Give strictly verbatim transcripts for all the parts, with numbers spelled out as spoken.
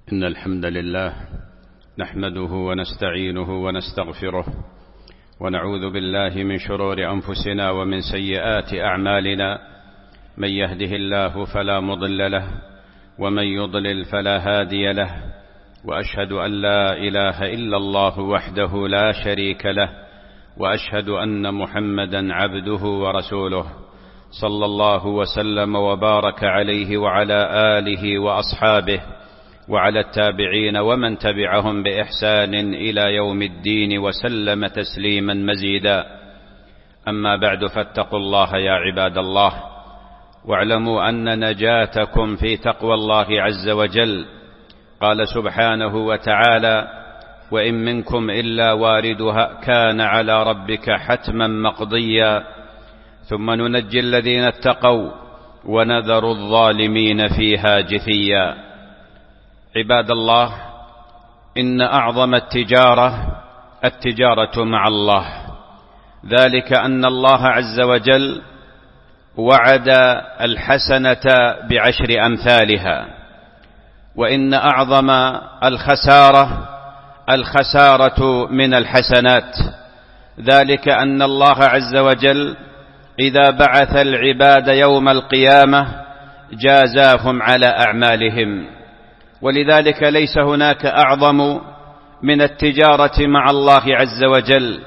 إن الحمد لله نحمده ونستعينه ونستغفره ونعوذ بالله من شرور أنفسنا ومن سيئات أعمالنا. من يهده الله فلا مضل له ومن يضلل فلا هادي له، وأشهد أن لا إله إلا الله وحده لا شريك له، وأشهد أن محمدا عبده ورسوله صلى الله وسلم وبارك عليه وعلى آله وأصحابه وعلى التابعين ومن تبعهم بإحسان إلى يوم الدين وسلم تسليما مزيدا. أما بعد، فاتقوا الله يا عباد الله، واعلموا أن نجاتكم في تقوى الله عز وجل. قال سبحانه وتعالى: وإن منكم إلا واردها كان على ربك حتما مقضيا ثم ننجي الذين اتقوا ونذر الظالمين فيها جثيا. عباد الله، إن أعظم التجارة التجارة مع الله، ذلك أن الله عز وجل وعد الحسنة بعشر أمثالها، وإن أعظم الخسارة الخسارة من الحسنات، ذلك أن الله عز وجل إذا بعث العباد يوم القيامة جازاهم على أعمالهم، ولذلك ليس هناك أعظم من التجارة مع الله عز وجل،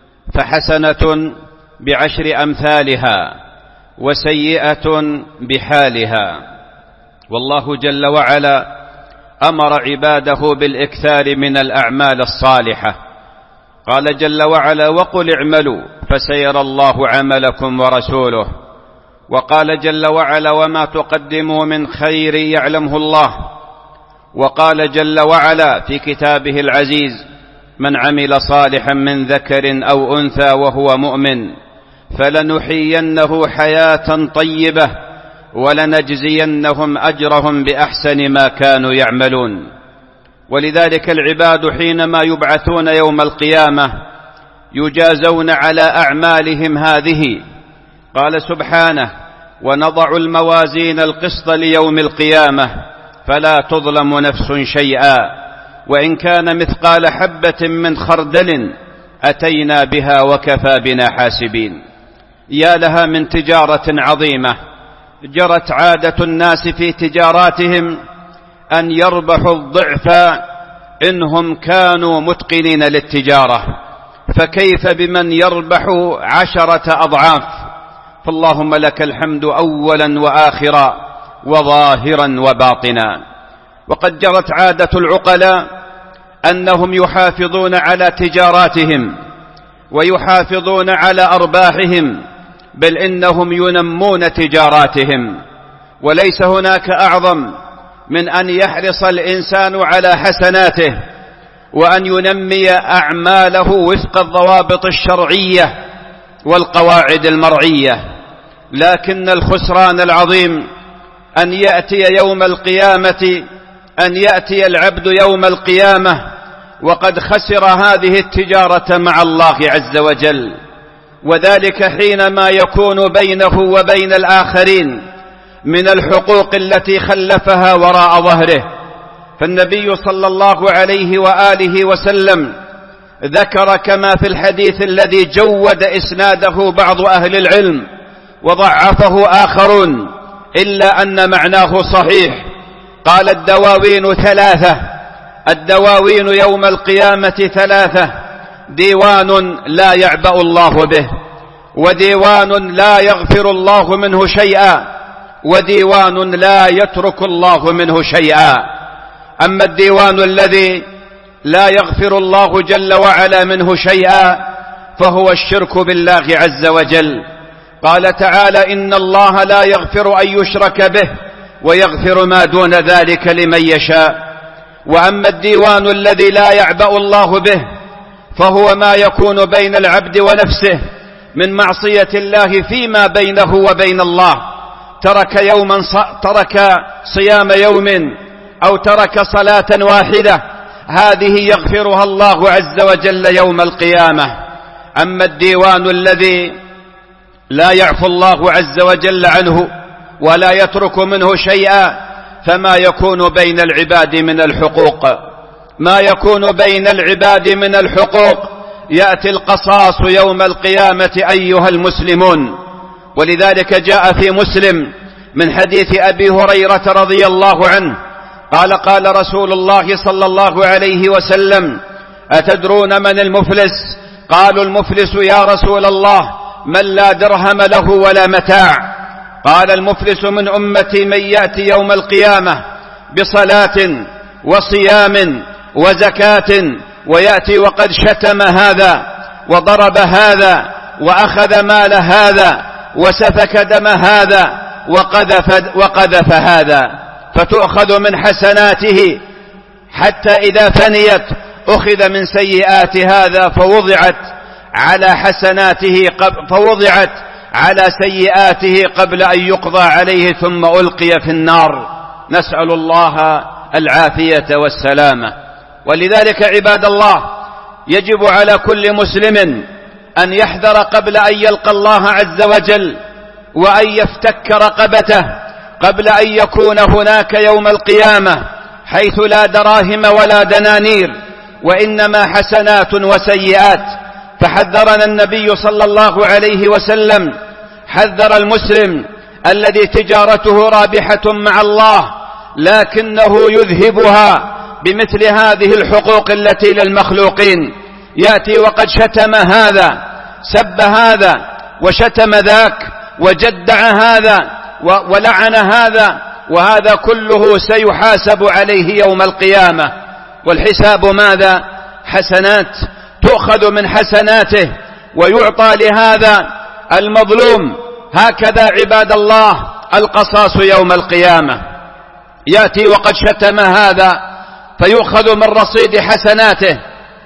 فحسنة بعشر أمثالها وسيئة بحالها. والله جل وعلا أمر عباده بالإكثار من الأعمال الصالحة، قال جل وعلا: وقل اعملوا فسيرى الله عملكم ورسوله. وقال جل وعلا: وما تقدموا من خير يعلمه الله. وقال جل وعلا في كتابه العزيز: من عمل صالحا من ذكر أو أنثى وهو مؤمن فلنحيينه حياة طيبة ولنجزينهم أجرهم بأحسن ما كانوا يعملون. ولذلك العباد حينما يبعثون يوم القيامة يجازون على أعمالهم هذه. قال سبحانه: ونضع الموازين القسط ليوم القيامة فلا تظلم نفس شيئا وإن كان مثقال حبة من خردل أتينا بها وكفى بنا حاسبين. يا لها من تجارة عظيمة جرت عادة الناس في تجاراتهم أن يربحوا الضعف إنهم كانوا متقنين للتجارة، فكيف بمن يربح عشرة أضعاف؟ فاللهم لك الحمد أولا وآخرا وظاهرا وباطنا. وقد جرت عادة العقلاء أنهم يحافظون على تجاراتهم ويحافظون على أرباحهم، بل إنهم ينمون تجاراتهم. وليس هناك أعظم من أن يحرص الإنسان على حسناته وأن ينمي أعماله وفق الضوابط الشرعية والقواعد المرعية. لكن الخسران العظيم أن يأتي يوم القيامة أن يأتي العبد يوم القيامة وقد خسر هذه التجارة مع الله عز وجل، وذلك حينما يكون بينه وبين الآخرين من الحقوق التي خلفها وراء ظهره. فالنبي صلى الله عليه وآله وسلم ذكر كما في الحديث الذي جود إسناده بعض أهل العلم وضعفه آخرون إلا أن معناه صحيح. قال: الدواوين ثلاثة، الدواوين يوم القيامة ثلاثة: ديوان لا يعبأ الله به، وديوان لا يغفر الله منه شيئا، وديوان لا يترك الله منه شيئا. أما الديوان الذي لا يغفر الله جل وعلا منه شيئا فهو الشرك بالله عز وجل. قال تعالى: إن الله لا يغفر أن يشرك به ويغفر ما دون ذلك لمن يشاء. وأما الديوان الذي لا يعبأ الله به فهو ما يكون بين العبد ونفسه من معصية الله فيما بينه وبين الله، ترك يوما ترك صيام يوم أو ترك صلاة واحدة، هذه يغفرها الله عز وجل يوم القيامة. أما الديوان الذي لا يعفو الله عز وجل عنه ولا يترك منه شيئا فما يكون بين العباد من الحقوق ما يكون بين العباد من الحقوق يأتي القصاص يوم القيامة أيها المسلمون. ولذلك جاء في مسلم من حديث أبي هريرة رضي الله عنه قال قال رسول الله صلى الله عليه وسلم: أتدرون من المفلس؟ قالوا: المفلس يا رسول الله من لا درهم له ولا متاع. قال: المفلس من أمتي من يأتي يوم القيامة بصلاة وصيام وزكاة ويأتي وقد شتم هذا وضرب هذا وأخذ مال هذا وسفك دم هذا وقذف, وقذف هذا، فتؤخذ من حسناته حتى إذا فنيت أخذ من سيئات هذا فوضعت على حسناته فوضعت على سيئاته قبل أن يقضى عليه ثم ألقي في النار، نسأل الله العافية والسلامة. ولذلك عباد الله يجب على كل مسلم أن يحذر قبل أن يلقى الله عز وجل وأن يفتك رقبته قبل أن يكون هناك يوم القيامة حيث لا دراهم ولا دنانير وإنما حسنات وسيئات. فحذرنا النبي صلى الله عليه وسلم، حذر المسلم الذي تجارته رابحة مع الله لكنه يذهبها بمثل هذه الحقوق التي للمخلوقين، يأتي وقد شتم هذا سب هذا وشتم ذاك وجدع هذا ولعن هذا، وهذا كله سيحاسب عليه يوم القيامة. والحساب ماذا؟ حسنات، تؤخذ من حسناته ويعطى لهذا المظلوم. هكذا عباد الله القصاص يوم القيامة، يأتي وقد شتم هذا فيؤخذ من رصيد حسناته،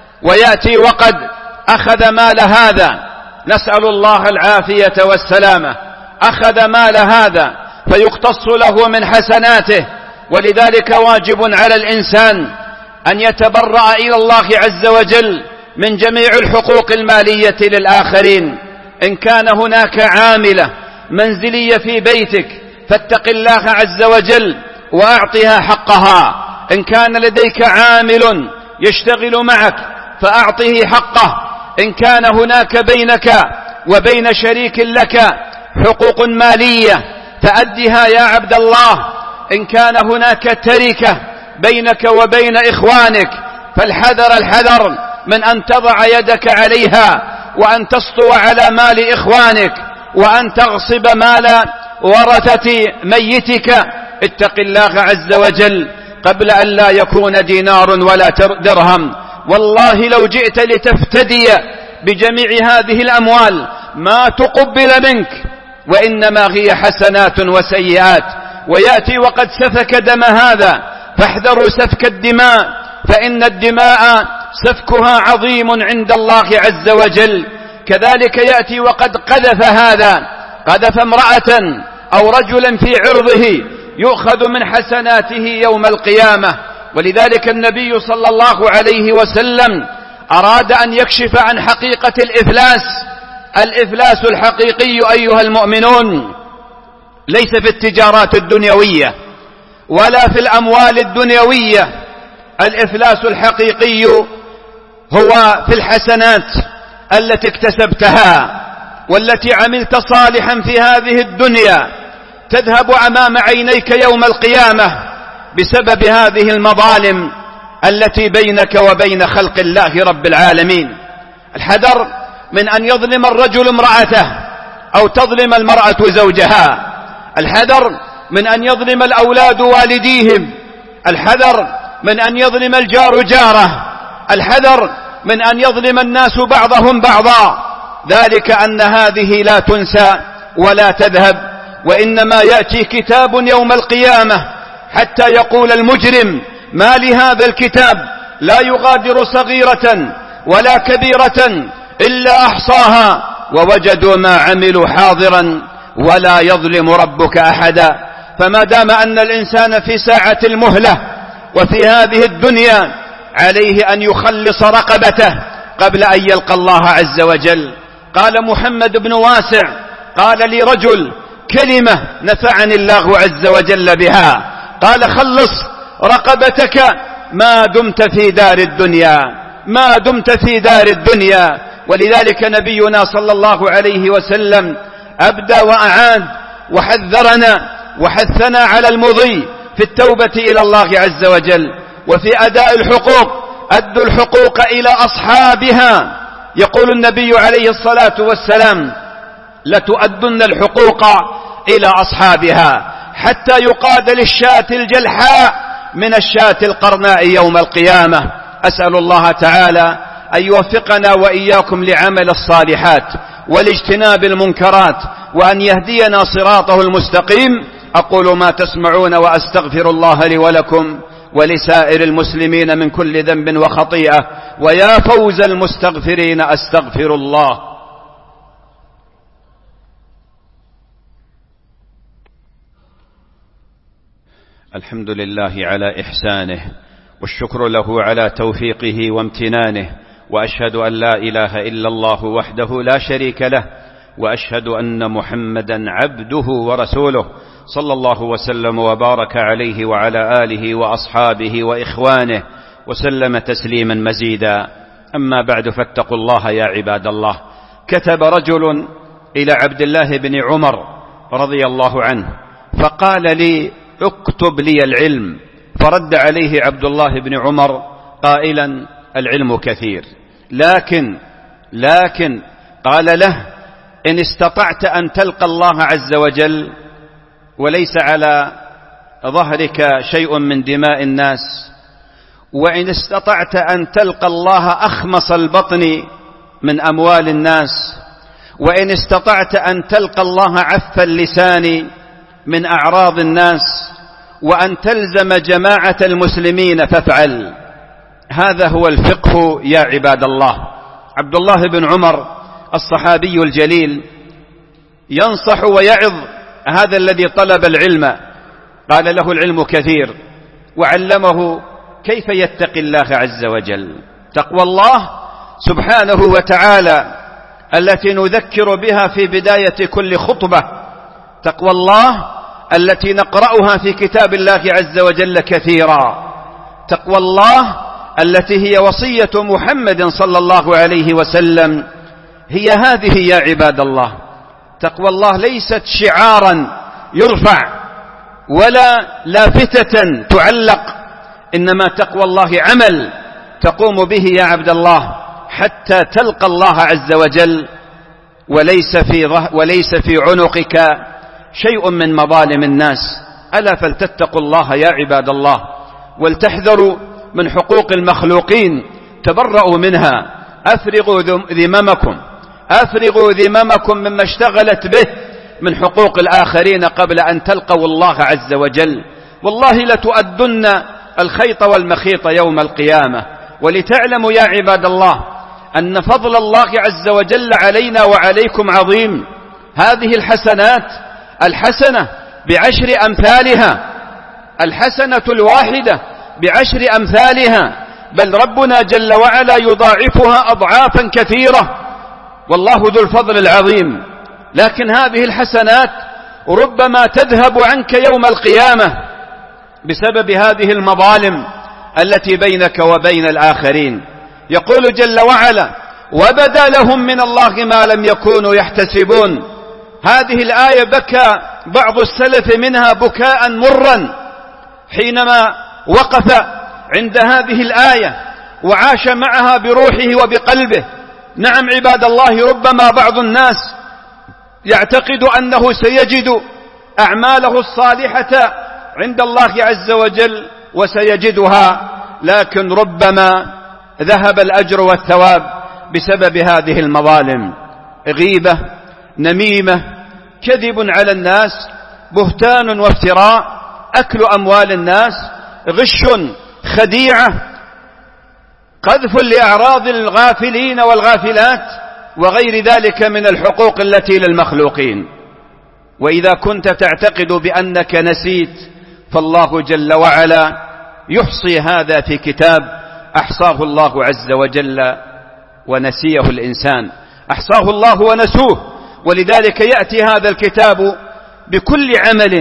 ويأتي وقد أخذ مال هذا، نسأل الله العافية والسلامة، أخذ مال هذا فيقتص له من حسناته. ولذلك واجب على الإنسان أن يتبرأ إلى الله عز وجل من جميع الحقوق المالية للآخرين. إن كان هناك عاملة منزلية في بيتك فاتق الله عز وجل وأعطها حقها. إن كان لديك عامل يشتغل معك فأعطه حقه. إن كان هناك بينك وبين شريك لك حقوق مالية فأدها يا عبد الله. إن كان هناك تركة بينك وبين إخوانك فالحذر الحذر من أن تضع يدك عليها وأن تسطو على مال إخوانك وأن تغصب مال ورثة ميتك. اتق الله عز وجل قبل أن لا يكون دينار ولا درهم. والله لو جئت لتفتدي بجميع هذه الأموال ما تقبل منك، وإنما هي حسنات وسيئات. ويأتي وقد سفك دم هذا، فاحذروا سفك الدماء فإن الدماء سفكها عظيم عند الله عز وجل. كذلك يأتي وقد قذف هذا، قذف امرأة أو رجلا في عرضه، يؤخذ من حسناته يوم القيامة. ولذلك النبي صلى الله عليه وسلم أراد أن يكشف عن حقيقة الإفلاس. الإفلاس الحقيقي أيها المؤمنون ليس في التجارات الدنيوية ولا في الأموال الدنيوية. الإفلاس الحقيقي هو في الحسنات التي اكتسبتها والتي عملت صالحا في هذه الدنيا تذهب أمام عينيك يوم القيامة بسبب هذه المظالم التي بينك وبين خلق الله رب العالمين. الحذر من أن يظلم الرجل امرأته أو تظلم المرأة زوجها. الحذر من أن يظلم الأولاد والديهم. الحذر من أن يظلم الجار جاره. الحذر من أن يظلم الناس بعضهم بعضا. ذلك أن هذه لا تنسى ولا تذهب، وإنما يأتي كتاب يوم القيامة حتى يقول المجرم: ما لهذا الكتاب لا يغادر صغيرة ولا كبيرة إلا أحصاها ووجدوا ما عملوا حاضرا ولا يظلم ربك أحدا. فما دام أن الإنسان في ساعة المهلة وفي هذه الدنيا عليه أن يخلص رقبته قبل أن يلقى الله عز وجل. قال محمد بن واسع: قال لي رجل كلمة نفعني الله عز وجل بها، قال خلص رقبتك ما دمت في دار الدنيا، ما دمت في دار الدنيا. ولذلك نبينا صلى الله عليه وسلم أبدى وأعاد وحذرنا وحثنا على المضي في التوبة إلى الله عز وجل وفي أداء الحقوق. أدوا الحقوق إلى أصحابها. يقول النبي عليه الصلاة والسلام لتؤدن الحقوق إلى أصحابها حتى يقاد للشاة الجلحاء من الشاة القرناء يوم القيامة. أسأل الله تعالى أن يوفقنا وإياكم لعمل الصالحات والاجتناب المنكرات وأن يهدينا صراطه المستقيم. أقول ما تسمعون وأستغفر الله لي ولكم ولسائر المسلمين من كل ذنب وخطيئة، ويا فوز المستغفرين أستغفر الله. الحمد لله على إحسانه والشكر له على توفيقه وامتنانه، وأشهد أن لا إله إلا الله وحده لا شريك له، وأشهد أن محمدا عبده ورسوله صلى الله وسلم وبارك عليه وعلى آله وأصحابه وإخوانه وسلم تسليما مزيدا. أما بعد فاتقوا الله يا عباد الله. كتب رجل إلى عبد الله بن عمر رضي الله عنه فقال لي اكتب لي العلم، فرد عليه عبد الله بن عمر قائلا العلم كثير، لكن لكن قال له إن استطعت أن تلقى الله عز وجل وليس على ظهرك شيء من دماء الناس، وإن استطعت أن تلقى الله أخمص البطن من أموال الناس، وإن استطعت أن تلقى الله عف اللسان من أعراض الناس، وأن تلزم جماعة المسلمين فافعل. هذا هو الفقه يا عباد الله. عبد الله بن عمر الصحابي الجليل ينصح ويعظ هذا الذي طلب العلم، قال له العلم كثير، وعلمه كيف يتقي الله عز وجل. تقوى الله سبحانه وتعالى التي نذكر بها في بداية كل خطبة، تقوى الله التي نقرأها في كتاب الله عز وجل كثيرا، تقوى الله التي هي وصية محمد صلى الله عليه وسلم، هي هذه يا عباد الله. تقوى الله ليست شعارا يرفع ولا لافتة تعلق، إنما تقوى الله عمل تقوم به يا عبد الله حتى تلقى الله عز وجل وليس في, وليس في عنقك شيء من مظالم الناس. ألا فلتتقوا الله يا عباد الله ولتحذروا من حقوق المخلوقين، تبرؤوا منها. أفرغوا ذممكم أفرغوا ذممكم مما اشتغلت به من حقوق الآخرين قبل أن تلقوا الله عز وجل. والله لتؤدن الخيط والمخيط يوم القيامة. ولتعلموا يا عباد الله أن فضل الله عز وجل علينا وعليكم عظيم. هذه الحسنات الحسنة بعشر أمثالها، الحسنة الواحدة بعشر أمثالها، بل ربنا جل وعلا يضاعفها أضعافا كثيرة، والله ذو الفضل العظيم. لكن هذه الحسنات ربما تذهب عنك يوم القيامة بسبب هذه المظالم التي بينك وبين الآخرين. يقول جل وعلا وبدا لهم من الله ما لم يكونوا يحتسبون. هذه الآية بكى بعض السلف منها بكاء مرا حينما وقف عند هذه الآية وعاش معها بروحه وبقلبه. نعم عباد الله، ربما بعض الناس يعتقد أنه سيجد أعماله الصالحة عند الله عز وجل وسيجدها، لكن ربما ذهب الأجر والثواب بسبب هذه المظالم. غيبة، نميمة، كذب على الناس، بهتان وافتراء، أكل أموال الناس، غش، خديعة، قذف لأعراض الغافلين والغافلات، وغير ذلك من الحقوق التي للمخلوقين. وإذا كنت تعتقد بأنك نسيت فالله جل وعلا يحصي هذا في كتاب أحصاه الله عز وجل ونسيه الإنسان، أحصاه الله ونسوه. ولذلك يأتي هذا الكتاب بكل عمل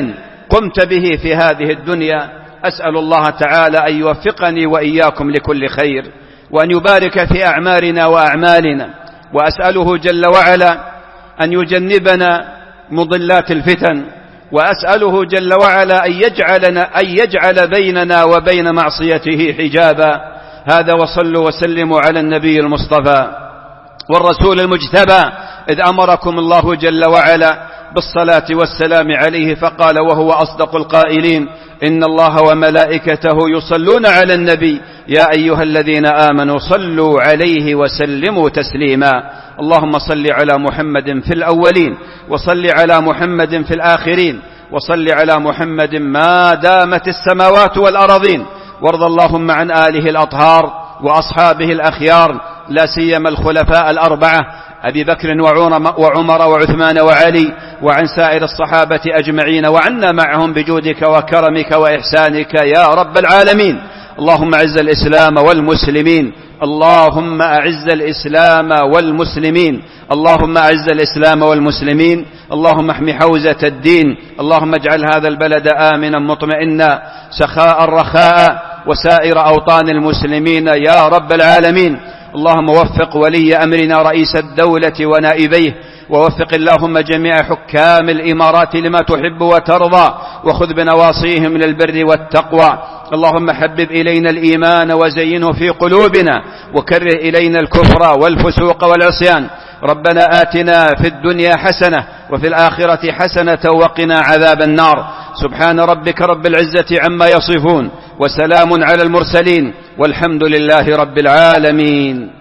قمت به في هذه الدنيا. أسأل الله تعالى أن يوفقني وإياكم لكل خير، وأن يبارك في أعمارنا وأعمالنا، وأسأله جل وعلا أن يجنبنا مضلات الفتن، وأسأله جل وعلا أن يجعلنا أن يجعل بيننا وبين معصيته حجابا. هذا، وصلوا وسلموا على النبي المصطفى والرسول المجتبى، إذ أمركم الله جل وعلا بالصلاة والسلام عليه فقال وهو أصدق القائلين: إن الله وملائكته يصلون على النبي يا أيها الذين آمنوا صلوا عليه وسلموا تسليما. اللهم صل على محمد في الأولين، وصل على محمد في الآخرين، وصل على محمد ما دامت السماوات والأرضين، وارض اللهم عن آله الأطهار وأصحابه الأخيار، لا سيما الخلفاء الأربعة أبي بكر وعمر وعثمان وعلي، وعن سائر الصحابة أجمعين، وعنا معهم بجودك وكرمك وإحسانك يا رب العالمين. اللهم أعز الإسلام والمسلمين، اللهم أعز الإسلام والمسلمين، اللهم أعز الإسلام والمسلمين، اللهم احمِ حوزة الدين، اللهم اجعل هذا البلد آمنا مطمئنا سخاء رخاء، وسائر أوطان المسلمين يا رب العالمين. اللهم وفق ولي أمرنا رئيس الدولة ونائبيه، ووفق اللهم جميع حكام الإمارات لما تحب وترضى، وخذ بنواصيهم للبر والتقوى. اللهم حبب إلينا الإيمان وزينه في قلوبنا، وكره إلينا الكفر والفسوق والعصيان. ربنا آتنا في الدنيا حسنة وفي الآخرة حسنة وقنا عذاب النار. سبحان ربك رب العزة عما يصفون، وسلام على المرسلين، والحمد لله رب العالمين.